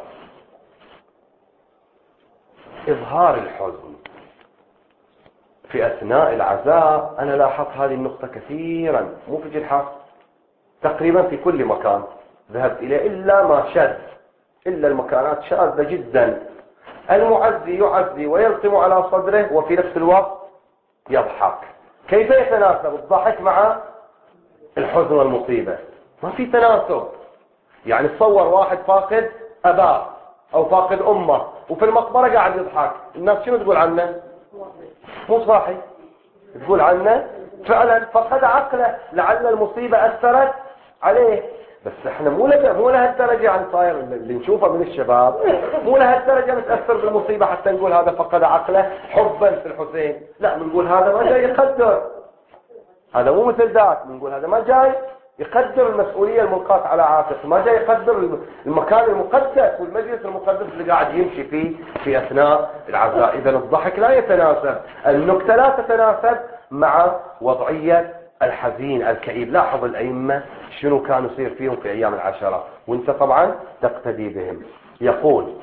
A: إظهار الحزن في أثناء العزاء، أنا لاحظت هذه النقطة كثيرا، مو في جلحة، تقريبا في كل مكان ذهبت إليه إلا ما شذ، إلا المكانات شاذة جدا. المعزي يعزي ويلطم على صدره وفي نفس الوقت يضحك، كيف يتناسب الضحك مع الحزن والمصيبة؟ ما في تناسب. يعني تصور واحد فاقد أباه أو فاقد أمه وفي المقبرة قاعد يضحك، الناس شنو تقول عنه؟ مو صاحي، تقول عنه فعلا فقد عقله، لعل المصيبة أثرت عليه. بس احنا مو له مو لهالدرجه، عن صاير اللي نشوفه من الشباب مو لهالدرجه نتاثر بالمصيبه حتى نقول هذا فقد عقله حبا في الحسين، لا بنقول هذا ما جاي يقدر، هذا مو مثل ذاك، بنقول هذا ما جاي يقدر المسؤوليه الملقاة على عاتقه، ما جاي يقدر المكان المقدس والمجلس المقدس اللي قاعد يمشي فيه في اثناء العزاء. اذا الضحك لا يتناسب، النكته لا تتناسب مع وضعيه الحزين الكئيب. لاحظ الأئمة شنو كانوا يصير فيهم في أيام العشرة، وانت طبعا تقتدي بهم. يقول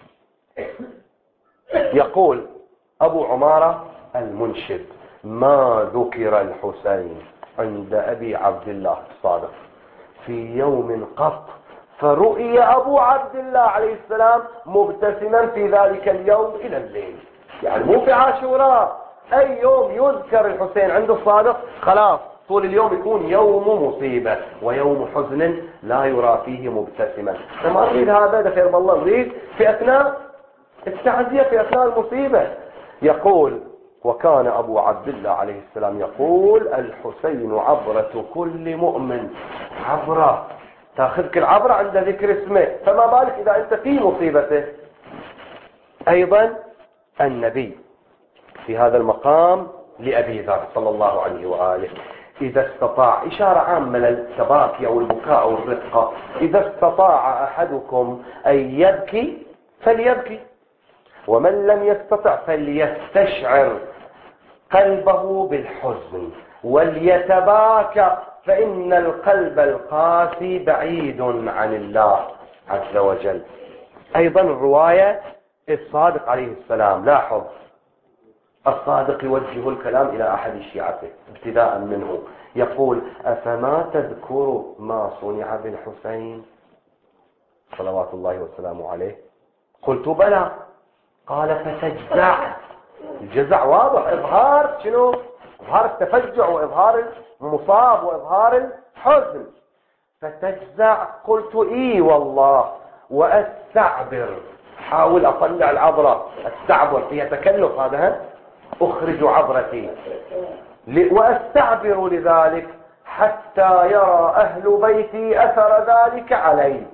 A: يقول أبو عمارة المنشد ما ذكر الحسين عند أبي عبد الله الصادق في يوم قط فرؤي أبو عبد الله عليه السلام مبتسما في ذلك اليوم إلى الليل. يعني مو في عاشوراء، أي يوم يذكر الحسين عند الصادق خلاص طول اليوم يكون يوم مصيبة ويوم حزن لا يرى فيه مبتسما. فما نريد هذا، ده خير بالله، نريد في أثناء التعزية، في أثناء المصيبة. يقول وكان أبو عبد الله عليه السلام يقول الحسين عبرة كل مؤمن، عبرة تأخذك العبرة عند ذكر اسمه، فما بالك إذا أنت في مصيبته. أيضا النبي في هذا المقام لأبي ذر صلى الله عليه وآله إذا استطاع، إشارة عامة للتباكي أو البكاء أو الرقة، إذا استطاع أحدكم أن يبكي فليبكي، ومن لم يستطع فليستشعر قلبه بالحزن وليتباكى، فإن القلب القاسي بعيد عن الله عز وجل. أيضا الرواية الصادق عليه السلام، لاحظ الصادق يوجه الكلام إلى أحد شيعته ابتداء منه، يقول أفما تذكر ما صنع بالحسين صلوات الله وسلامه عليه؟ قلت بلى. قال فتجزع، الجزع واضح، إظهار شنو؟ إظهار التفجع وإظهار المصاب وإظهار الحزن. فتجزع، قلت إي والله، وأستعبر، حاول أطلع العبرة، أستعبر فيها تكلف، هذا أخرج عبرتي، وأستعبر لذلك حتى يرى أهل بيتي أثر ذلك علي.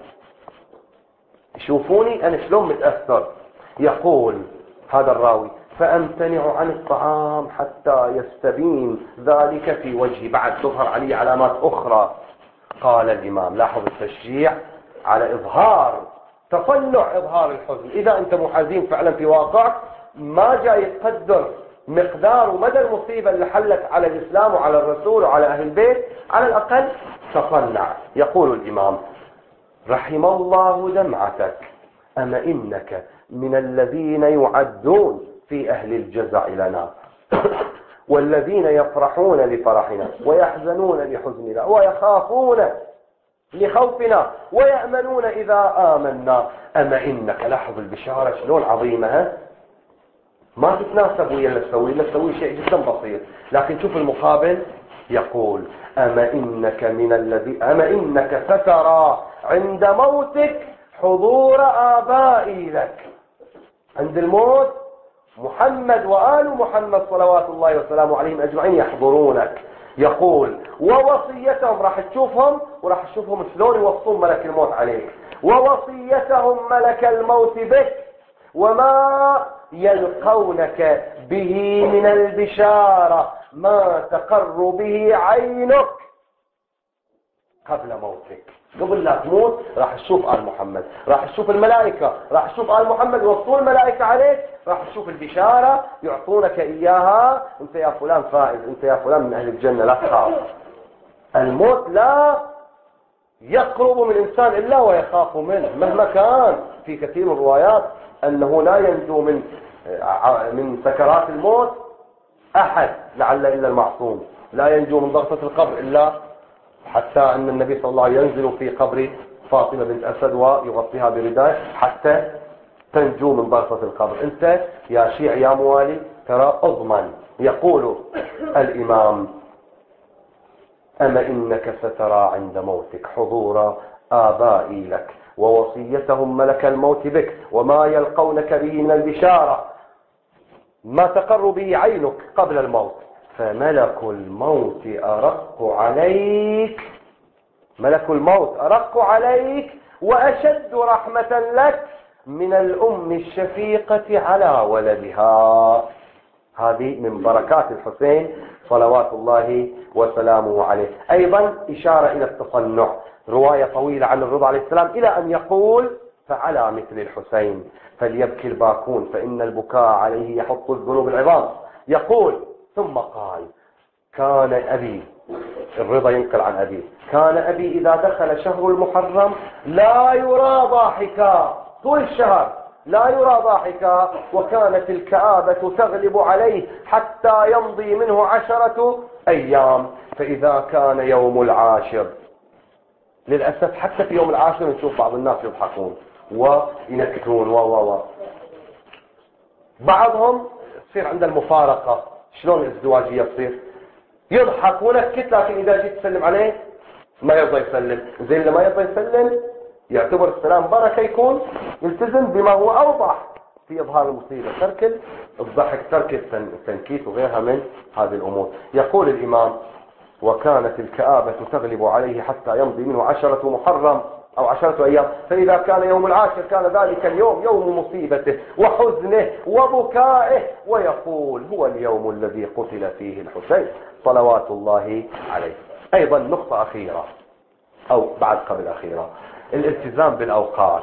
A: شوفوني أنا شلون متأثر. يقول هذا الراوي فأمتنع عن الطعام حتى يستبين ذلك في وجهي، بعد تظهر علي علامات أخرى. قال الإمام، لاحظ التشجيع على إظهار تطلع إظهار الحزن. إذا أنت محزين فعلا في واقعك، ما جاي تقدر مقدار ومدى المصيبة اللي حلت على الإسلام وعلى الرسول وعلى أهل البيت، على الأقل تطلع. يقول الإمام رحم الله دمعتك، أما إنك من الذين يعدون في أهل الجزع لنا والذين يفرحون لفرحنا ويحزنون لحزننا ويخافون لخوفنا ويأمنون إذا آمنا. أما إنك، لاحظ البشارة شلون عظيمة، ما تتناسب ويا اللي تسوي اللي تسوي شيء جدا بسيط، لكن شوف المقابل يقول أما إنك من الذي أما إنك سترى عند موتك حضور آبائي لك. عند الموت محمد وآل محمد صلوات الله وسلامه عليهم أجمعين يحضرونك. يقول ووصيتهم، راح تشوفهم وراح تشوفهم شلون يوصون ملك الموت عليك، ووصيتهم ملك الموت بك وما يلقونك به من البشارة ما تقر به عينك قبل موتك. قبل لا تموت راح تشوف آل محمد، راح تشوف الملائكة، راح تشوف آل محمد يوصون الملائكة عليك، راح تشوف البشارة يعطونك إياها. انت يا فلان فائز، انت يا فلان من أهل الجنة، لا تخاف. الموت لا يقرب من الإنسان إلا ويخاف منه مهما كان. في كثير من الروايات أنه لا ينجو من من سكرات الموت أحد لعل إلا المعصوم، لا ينجو من ضغطة القبر إلا، حتى أن النبي صلى الله عليه وسلم ينزل في قبر فاطمة بنت أسد ويغطيها برداء حتى تنجو من ضغطة القبر. أنت يا شيع يا موالي ترى أضمن. يقول الإمام أما إنك سترى عند موتك حضور آبائي لك ووصيتهم ملك الموت بك وما يلقونك به من البشارة ما تقر به عينك قبل الموت، فملك الموت أرق عليك ملك الموت أرق عليك وأشد رحمة لك من الأم الشفيقة على ولدها. هذه من بركات الحسين صلوات الله وسلامه عليه. أيضا إشارة إلى التصنع، رواية طويلة عن الرضا عليه السلام إلى أن يقول فعلى مثل الحسين فليبكي الباكون فإن البكاء عليه يحط الذنوب العظام. يقول ثم قال كان أبي، الرضا ينقل عن أبي، كان أبي إذا دخل شهر المحرم لا يرى ضاحكا، طول الشهر لا يرى ضاحكا، وكانت الكآبة تغلب عليه حتى يمضي منه عشرة أيام، فإذا كان يوم العاشر، للأسف حتى في يوم العاشر نشوف بعض الناس يضحكون وينكتون و و و بعضهم تصير عند المفارقة. شلون الازدواجية تصير؟ يضحك ونكت، لكن إذا جيت تسلم عليه ما يرضى يسلم. زي اللي ما يرضى يسلم يعتبر السلام بركة، يكون يلتزم بما هو أوضح في إظهار المصيبة، ترك الضحك، ترك التنكيت وغيرها من هذه الأمور. يقول الإمام وكانت الكآبة تغلب عليه حتى يمضي منه عشرة محرم أو عشرة أيام، فإذا كان يوم العاشر كان ذلك اليوم يوم مصيبته وحزنه وبكائه، ويقول هو اليوم الذي قتل فيه الحسين صلوات الله عليه. أيضا نقطة أخيرة أو بعد قبل أخيرة، الالتزام بالأوقات.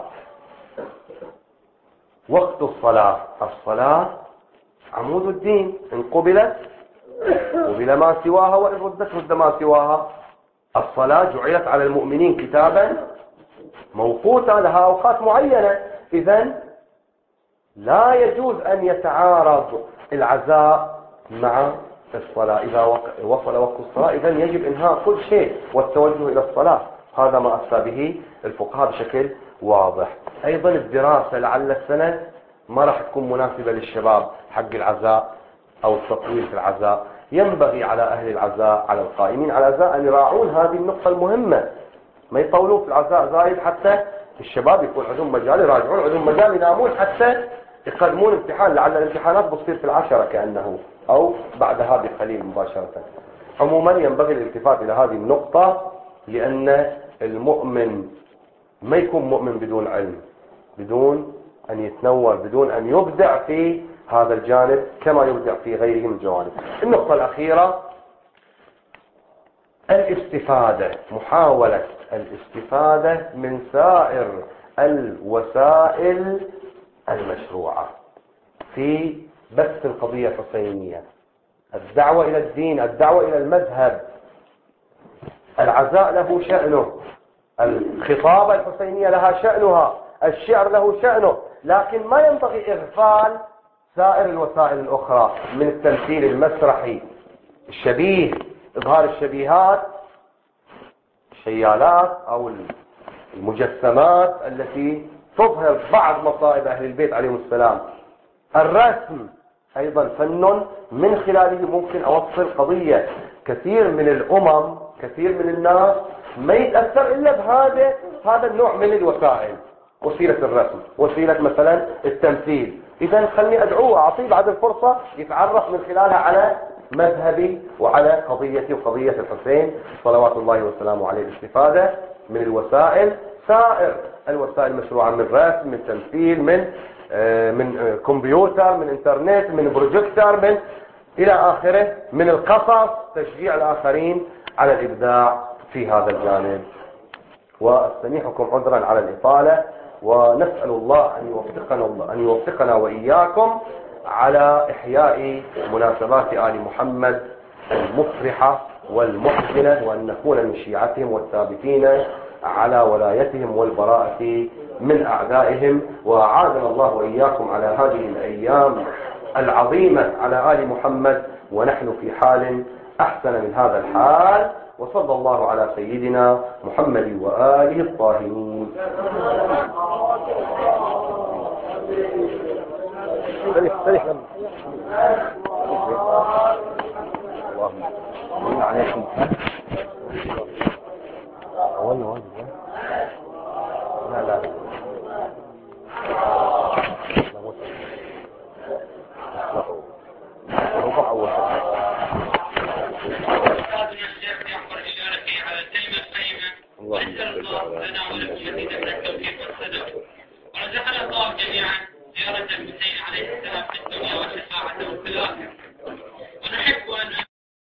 A: وقت الصلاة، الصلاة عمود الدين، إن قبلت قبل ما سواها وإن ردت رد ما سواها. الصلاة جعلت على المؤمنين كتابا موقوتا لها أوقات معينة، إذن لا يجوز أن يتعارض العزاء مع الصلاة. إذا وصل وقت الصلاة إذن يجب إنهاء كل شيء والتوجه إلى الصلاة. هذا ما أفتى به الفقهاء بشكل واضح. أيضا الدراسة لعل السنة ما راح تكون مناسبة للشباب حق العزاء أو التطويل في العزاء. ينبغي على أهل العزاء، على القائمين على العزاء، أن يراعون هذه النقطة المهمة، ما يطولون في العزاء زايد حتى الشباب يكون عندهم مجال يراجعون، عندهم مجال ينامون حتى يقدمون امتحان، لعل الامتحانات بتصير في العشرة كأنه أو بعدها بقليل مباشرة. عموما ينبغي الالتفات إلى هذه النقطة، لأن المؤمن ما يكون مؤمن بدون علم، بدون أن يتنور، بدون أن يبدع في هذا الجانب كما يبدع في غيره من الجوانب. النقطة الأخيرة الاستفادة، محاولة الاستفادة من سائر الوسائل المشروعة في بث القضية الحسينية، الدعوة إلى الدين، الدعوة إلى المذهب. العزاء له شأنه، الخطابة الحسينية لها شأنها، الشعر له شأنه، لكن ما ينبغي إغفال سائر الوسائل الأخرى من التمثيل المسرحي الشبيه، إظهار الشبيهات، الشيالات أو المجسمات التي تظهر بعض مصائب أهل البيت عليهم السلام. الرسم أيضا فن من خلاله ممكن أوصل قضية. كثير من الأمم، كثير من الناس ما يتأثر إلا بهذا هذا النوع من الوسائل، وسيلة الرسم، وسيلة مثلا التمثيل. إذا خلني أدعوه، أعطيه بعد الفرصة يتعرف من خلالها على مذهبي وعلى قضيتي وقضية الحسين صلوات الله وسلامه عليه. الاستفادة من الوسائل، سائر الوسائل مشروعة، من رسم، من تمثيل، من آه من آه كمبيوتر، من انترنت، من بروجيكتور، من إلى آخره، من القصص، تشجيع الآخرين على الإبداع في هذا الجانب. واستميحكم عذرا على الإطالة، ونسأل الله أن يوفقنا, أن يوفقنا وإياكم على إحياء مناسبات آل محمد المفرحة والمحزنة، وأن نكون من شيعتهم والثابتين على ولايتهم والبراءة من أعدائهم. وأعاذنا الله وإياكم على هذه الأيام العظيمة على آل محمد ونحن في حال أحسن من هذا الحال. وصلى الله على سيدنا محمد وآله الطاهرين. اللهم عليكم. لا لا
B: ورزقنا الله جميعا زيارة الحسين عليه السلام في